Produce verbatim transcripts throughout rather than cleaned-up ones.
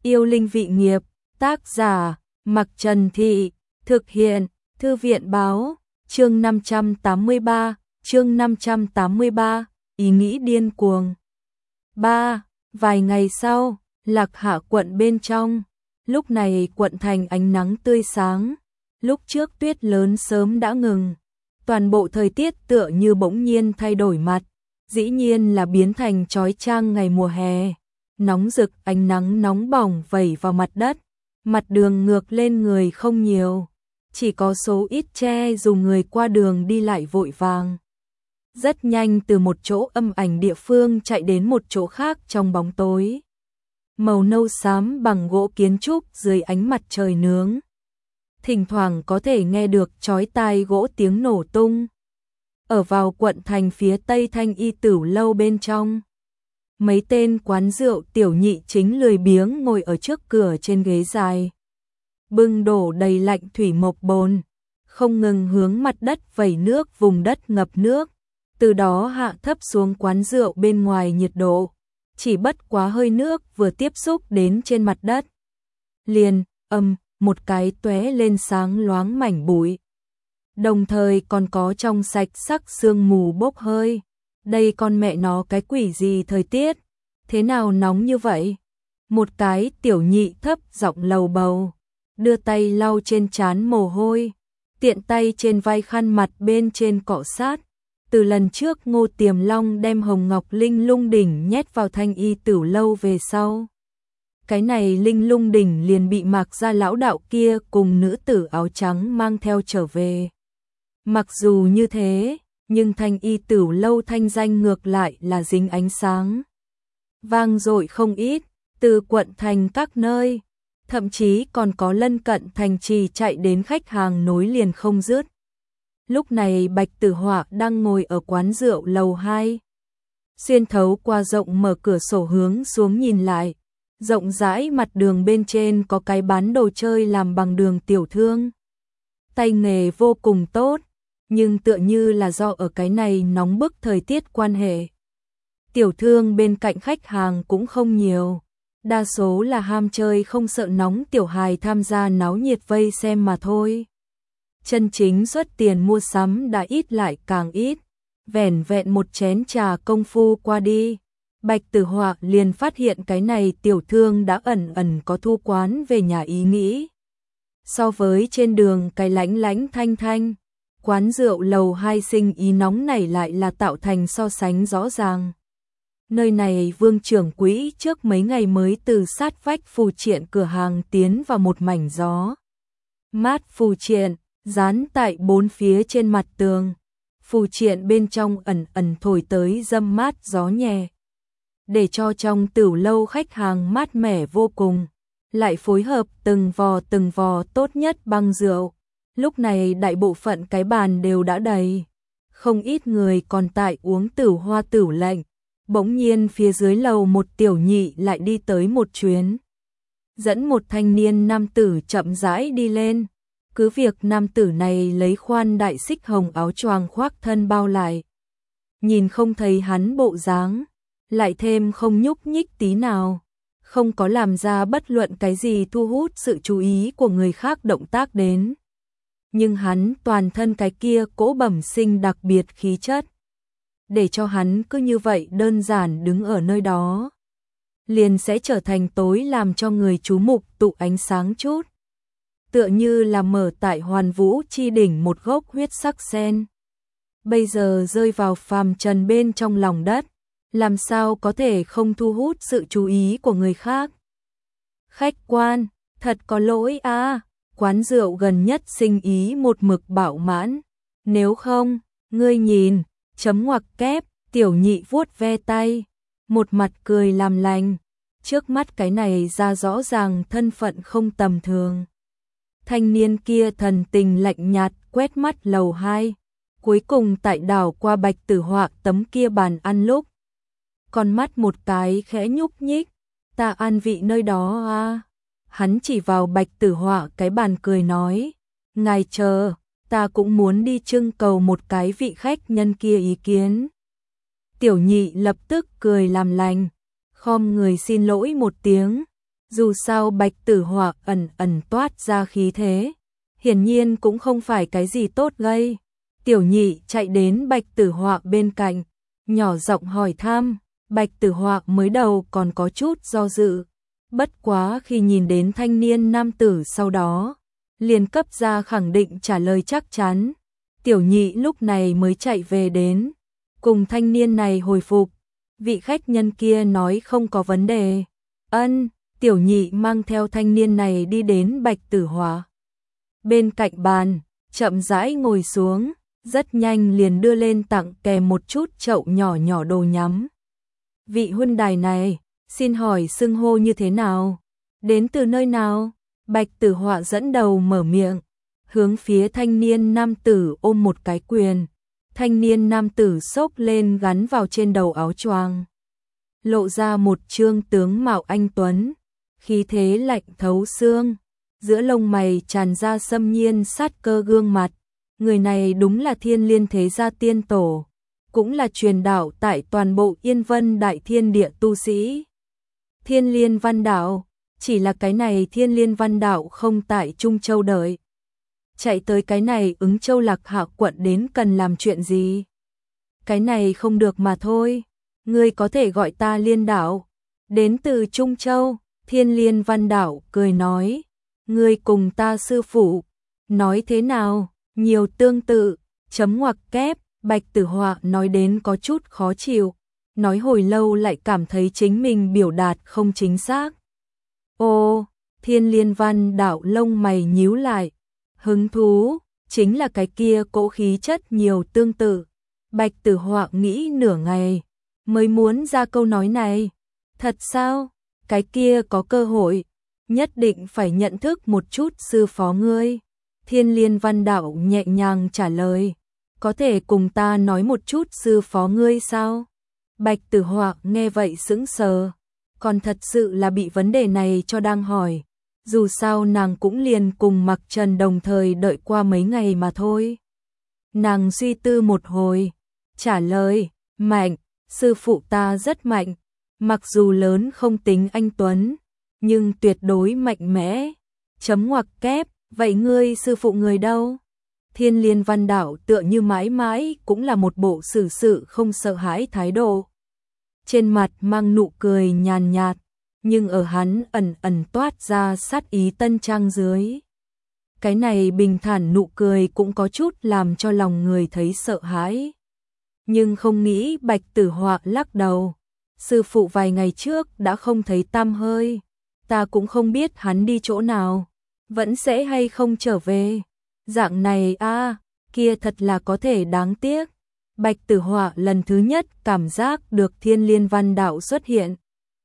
Yêu linh vị nghiệp, tác giả, Mặc Trần Thị, thực hiện, Thư viện báo, chương năm trăm tám mươi ba, chương năm trăm tám mươi ba, ý nghĩ điên cuồng. ba. Vài ngày sau, Lạc Hạ quận bên trong, lúc này quận thành ánh nắng tươi sáng, lúc trước tuyết lớn sớm đã ngừng, toàn bộ thời tiết tựa như bỗng nhiên thay đổi mặt, dĩ nhiên là biến thành chói chang ngày mùa hè, nóng rực ánh nắng nóng bỏng vẩy vào mặt đất, mặt đường ngược lên người không nhiều, chỉ có số ít che dù người qua đường đi lại vội vàng. Rất nhanh từ một chỗ âm ảnh địa phương chạy đến một chỗ khác trong bóng tối. Màu nâu xám bằng gỗ kiến trúc dưới ánh mặt trời nướng. Thỉnh thoảng có thể nghe được chói tai gỗ tiếng nổ tung. Ở vào quận thành phía tây Thanh Y Tửu lâu bên trong. Mấy tên quán rượu tiểu nhị chính lười biếng ngồi ở trước cửa trên ghế dài. Bưng đổ đầy lạnh thủy mộc bồn, không ngừng hướng mặt đất vẩy nước vùng đất ngập nước. Từ đó hạ thấp xuống quán rượu bên ngoài nhiệt độ, chỉ bất quá hơi nước vừa tiếp xúc đến trên mặt đất. Liền, âm, một cái tóe lên sáng loáng mảnh bụi. Đồng thời còn có trong sạch sắc sương mù bốc hơi. Đây con mẹ nó cái quỷ gì thời tiết, thế nào nóng như vậy? Một cái tiểu nhị thấp giọng lầu bầu, đưa tay lau trên trán mồ hôi, tiện tay trên vai khăn mặt bên trên cọ sát. Từ lần trước Ngô Tiềm Long đem Hồng Ngọc Linh Lung Đỉnh nhét vào Thanh Y Tửu lâu về sau. Cái này Linh Lung Đỉnh liền bị Mạc gia lão đạo kia cùng nữ tử áo trắng mang theo trở về. Mặc dù như thế, nhưng Thanh Y Tửu lâu thanh danh ngược lại là dính ánh sáng. Vang dội không ít, từ quận thành các nơi, thậm chí còn có lân cận thành trì chạy đến khách hàng nối liền không dứt. Lúc này Bạch Tử Họa đang ngồi ở quán rượu lầu hai. Xuyên thấu qua rộng mở cửa sổ hướng xuống nhìn lại, rộng rãi mặt đường bên trên có cái bán đồ chơi làm bằng đường tiểu thương. Tay nghề vô cùng tốt, nhưng tựa như là do ở cái này nóng bức thời tiết quan hệ. Tiểu thương bên cạnh khách hàng cũng không nhiều, đa số là ham chơi không sợ nóng tiểu hài tham gia náo nhiệt vây xem mà thôi. Chân chính xuất tiền mua sắm đã ít lại càng ít, vẻn vẹn một chén trà công phu qua đi, Bạch Tử Họa liền phát hiện cái này tiểu thương đã ẩn ẩn có thu quán về nhà ý nghĩ. So với trên đường cái lánh lánh thanh thanh, quán rượu lầu hai sinh ý nóng này lại là tạo thành so sánh rõ ràng. Nơi này Vương trưởng quỹ trước mấy ngày mới từ sát vách phù triện cửa hàng tiến vào một mảnh gió mát phù triện, dán tại bốn phía trên mặt tường, phù triện bên trong ẩn ẩn thổi tới dâm mát gió nhẹ, để cho trong tửu lâu khách hàng mát mẻ vô cùng, lại phối hợp từng vò từng vò tốt nhất băng rượu. Lúc này đại bộ phận cái bàn đều đã đầy, không ít người còn tại uống tửu hoa tửu lệnh. Bỗng nhiên phía dưới lầu một tiểu nhị lại đi tới một chuyến, dẫn một thanh niên nam tử chậm rãi đi lên. Cứ việc nam tử này lấy khoan đại xích hồng áo choàng khoác thân bao lại, nhìn không thấy hắn bộ dáng, lại thêm không nhúc nhích tí nào, không có làm ra bất luận cái gì thu hút sự chú ý của người khác động tác đến. Nhưng hắn toàn thân cái kia cỗ bẩm sinh đặc biệt khí chất, để cho hắn cứ như vậy đơn giản đứng ở nơi đó, liền sẽ trở thành tối làm cho người chú mục tụ ánh sáng chút. Tựa như là mở tại Hoàn Vũ chi đỉnh một gốc huyết sắc sen. Bây giờ rơi vào phàm trần bên trong lòng đất, làm sao có thể không thu hút sự chú ý của người khác. Khách quan, thật có lỗi à, quán rượu gần nhất sinh ý một mực bạo mãn. Nếu không, ngươi nhìn, chấm ngoặc kép, tiểu nhị vuốt ve tay, một mặt cười làm lành. Trước mắt cái này ra rõ ràng thân phận không tầm thường. Thanh niên kia thần tình lạnh nhạt quét mắt lầu hai, cuối cùng tại đảo qua Bạch Tử Họa tấm kia bàn ăn lúc. Con mắt một cái khẽ nhúc nhích, ta an vị nơi đó à. Hắn chỉ vào Bạch Tử Họa cái bàn cười nói, ngài chờ, ta cũng muốn đi trưng cầu một cái vị khách nhân kia ý kiến. Tiểu nhị lập tức cười làm lành, khom người xin lỗi một tiếng, Dù sao Bạch Tử Họa ẩn ẩn toát ra khí thế, hiển nhiên cũng không phải cái gì tốt gây. Tiểu Nhị chạy đến Bạch Tử Họa bên cạnh, nhỏ giọng hỏi thăm. Bạch Tử Họa mới đầu còn có chút do dự, bất quá khi nhìn đến thanh niên nam tử sau đó, liền cấp ra khẳng định trả lời chắc chắn. Tiểu Nhị lúc này mới chạy về đến, cùng thanh niên này hồi phục. Vị khách nhân kia nói không có vấn đề. Ân, Tiểu Nhị mang theo thanh niên này đi đến Bạch Tử Họa bên cạnh bàn, chậm rãi ngồi xuống, rất nhanh liền đưa lên tặng kèm một chút chậu nhỏ nhỏ đồ nhắm. Vị huynh đài này, xin hỏi xưng hô như thế nào? Đến từ nơi nào? Bạch Tử Họa dẫn đầu mở miệng, hướng phía thanh niên nam tử ôm một cái quyền. Thanh niên nam tử xốc lên gắn vào trên đầu áo choàng, lộ ra một trương tướng mạo anh tuấn, khí thế lạnh thấu xương, giữa lông mày tràn ra xâm nhiên sát cơ gương mặt. Người này đúng là Thiên Liên thế gia tiên tổ, cũng là truyền đạo tại toàn bộ Yên Vân Đại Thiên Địa tu sĩ. Thiên Liên Văn Đạo, chỉ là cái này Thiên Liên Văn Đạo không tại Trung Châu đợi. Chạy tới cái này Ứng Châu Lạc Hạ quận đến cần làm chuyện gì? Cái này không được mà thôi, ngươi có thể gọi ta Liên Đạo. Đến từ Trung Châu, Thiên Liên Văn Đạo cười nói, ngươi cùng ta sư phụ, nói thế nào? Nhiều tương tự, chấm ngoặc kép. Bạch Tử Họa nói đến có chút khó chịu, nói hồi lâu lại cảm thấy chính mình biểu đạt không chính xác. Ô, Thiên Liên Văn Đạo lông mày nhíu lại, hứng thú, chính là cái kia cỗ khí chất nhiều tương tự. Bạch Tử Họa nghĩ nửa ngày, mới muốn ra câu nói này. Thật sao? Cái kia có cơ hội, nhất định phải nhận thức một chút sư phó ngươi. Thiên Liên Văn Đạo nhẹ nhàng trả lời, có thể cùng ta nói một chút sư phó ngươi sao? Bạch Tử Họa nghe vậy sững sờ, còn thật sự là bị vấn đề này cho đang hỏi. Dù sao nàng cũng liền cùng Mặc Trần đồng thời đợi qua mấy ngày mà thôi. Nàng suy tư một hồi, trả lời, mạnh, sư phụ ta rất mạnh, mặc dù lớn không tính anh tuấn, nhưng tuyệt đối mạnh mẽ. Chấm ngoặc kép, vậy ngươi sư phụ người đâu? Thiên Liên Văn Đạo tựa như mãi mãi cũng là một bộ xử sự không sợ hãi thái độ. Trên mặt mang nụ cười nhàn nhạt, nhưng ở hắn ẩn ẩn toát ra sát ý tân trang dưới. Cái này bình thản nụ cười cũng có chút làm cho lòng người thấy sợ hãi. Nhưng không nghĩ Bạch Tử Họa lắc đầu. Sư phụ vài ngày trước đã không thấy tăm hơi. Ta cũng không biết hắn đi chỗ nào, vẫn sẽ hay không trở về. Dạng này a à, kia thật là có thể đáng tiếc. Bạch Tử Họa lần thứ nhất cảm giác được Thiên Liên Văn Đạo xuất hiện.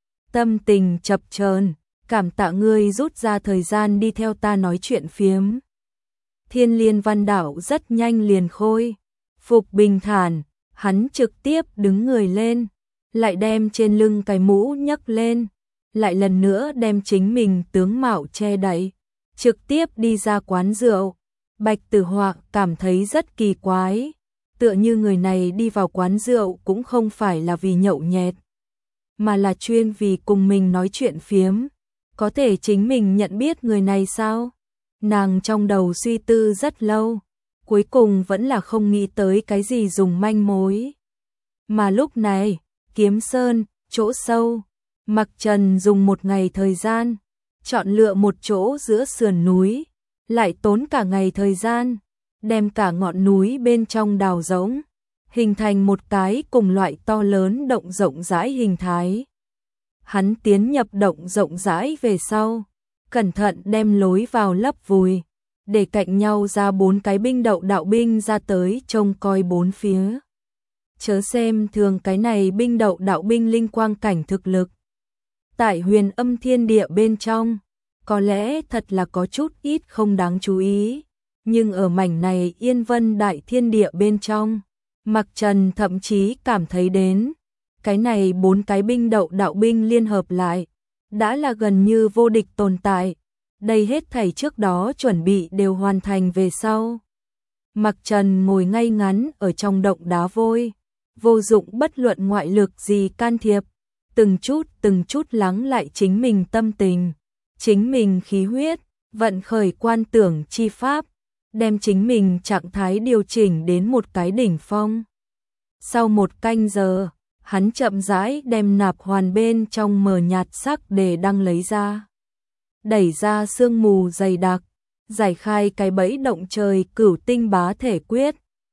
Tâm tình chập chờn, cảm tạ ngươi rút ra thời gian đi theo ta nói chuyện phiếm. Thiên Liên Văn Đạo rất nhanh liền khôi phục bình thản, hắn trực tiếp đứng người lên, lại đem trên lưng cái mũ nhấc lên, lại lần nữa đem chính mình tướng mạo che đậy, trực tiếp đi ra quán rượu. Bạch Tử Họa cảm thấy rất kỳ quái, tựa như người này đi vào quán rượu cũng không phải là vì nhậu nhẹt, mà là chuyên vì cùng mình nói chuyện phiếm. Có thể chính mình nhận biết người này sao? Nàng trong đầu suy tư rất lâu, cuối cùng vẫn là không nghĩ tới cái gì dùng manh mối. Mà lúc này, Kiếm Sơn, chỗ sâu, Mặc Trần dùng một ngày thời gian, chọn lựa một chỗ giữa sườn núi, lại tốn cả ngày thời gian, đem cả ngọn núi bên trong đào rỗng, hình thành một cái cùng loại to lớn động rộng rãi hình thái. Hắn tiến nhập động rộng rãi về sau, cẩn thận đem lối vào lấp vùi, để cạnh nhau ra bốn cái binh đậu đạo binh ra tới trông coi bốn phía. Chớ xem thường cái này binh đậu đạo binh linh quang cảnh thực lực. Tại Huyền Âm Thiên Địa bên trong, có lẽ thật là có chút ít không đáng chú ý, nhưng ở mảnh này Yên Vân Đại Thiên Địa bên trong, Mặc Trần thậm chí cảm thấy đến, cái này bốn cái binh đậu đạo binh liên hợp lại, đã là gần như vô địch tồn tại. Đây hết thảy trước đó chuẩn bị đều hoàn thành về sau. Mặc Trần ngồi ngay ngắn ở trong động đá vôi, vô dụng bất luận ngoại lực gì can thiệp, từng chút từng chút lắng lại chính mình tâm tình. chính mình khí huyết, vận khởi quan tưởng chi pháp, đem chính mình trạng thái điều chỉnh đến một cái đỉnh phong. Sau một canh giờ, hắn chậm rãi đem nạp hoàn bên trong mờ nhạt sắc để đăng lấy ra. Đẩy ra sương mù dày đặc, giải khai cái bẫy động trời cửu tinh bá thể quyết,